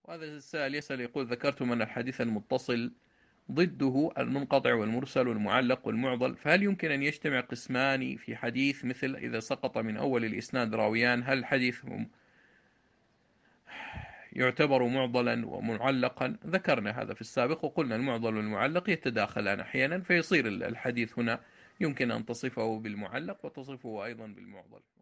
هذا السائل يسأل يقول: ذكرتم أن الحديث المتصل ضده المنقطع والمرسل والمعلق والمعضل، فهل يمكن أن يجتمع قسمان في حديث؟ مثل إذا سقط من أول الإسناد راويان، هل الحديث يعتبر معضلا ومعلقا؟ ذكرنا هذا في السابق وقلنا المعضل والمعلق يتداخلان أحيانا، فيصير الحديث هنا يمكن أن تصفه بالمعلق وتصفه أيضا بالمعضل.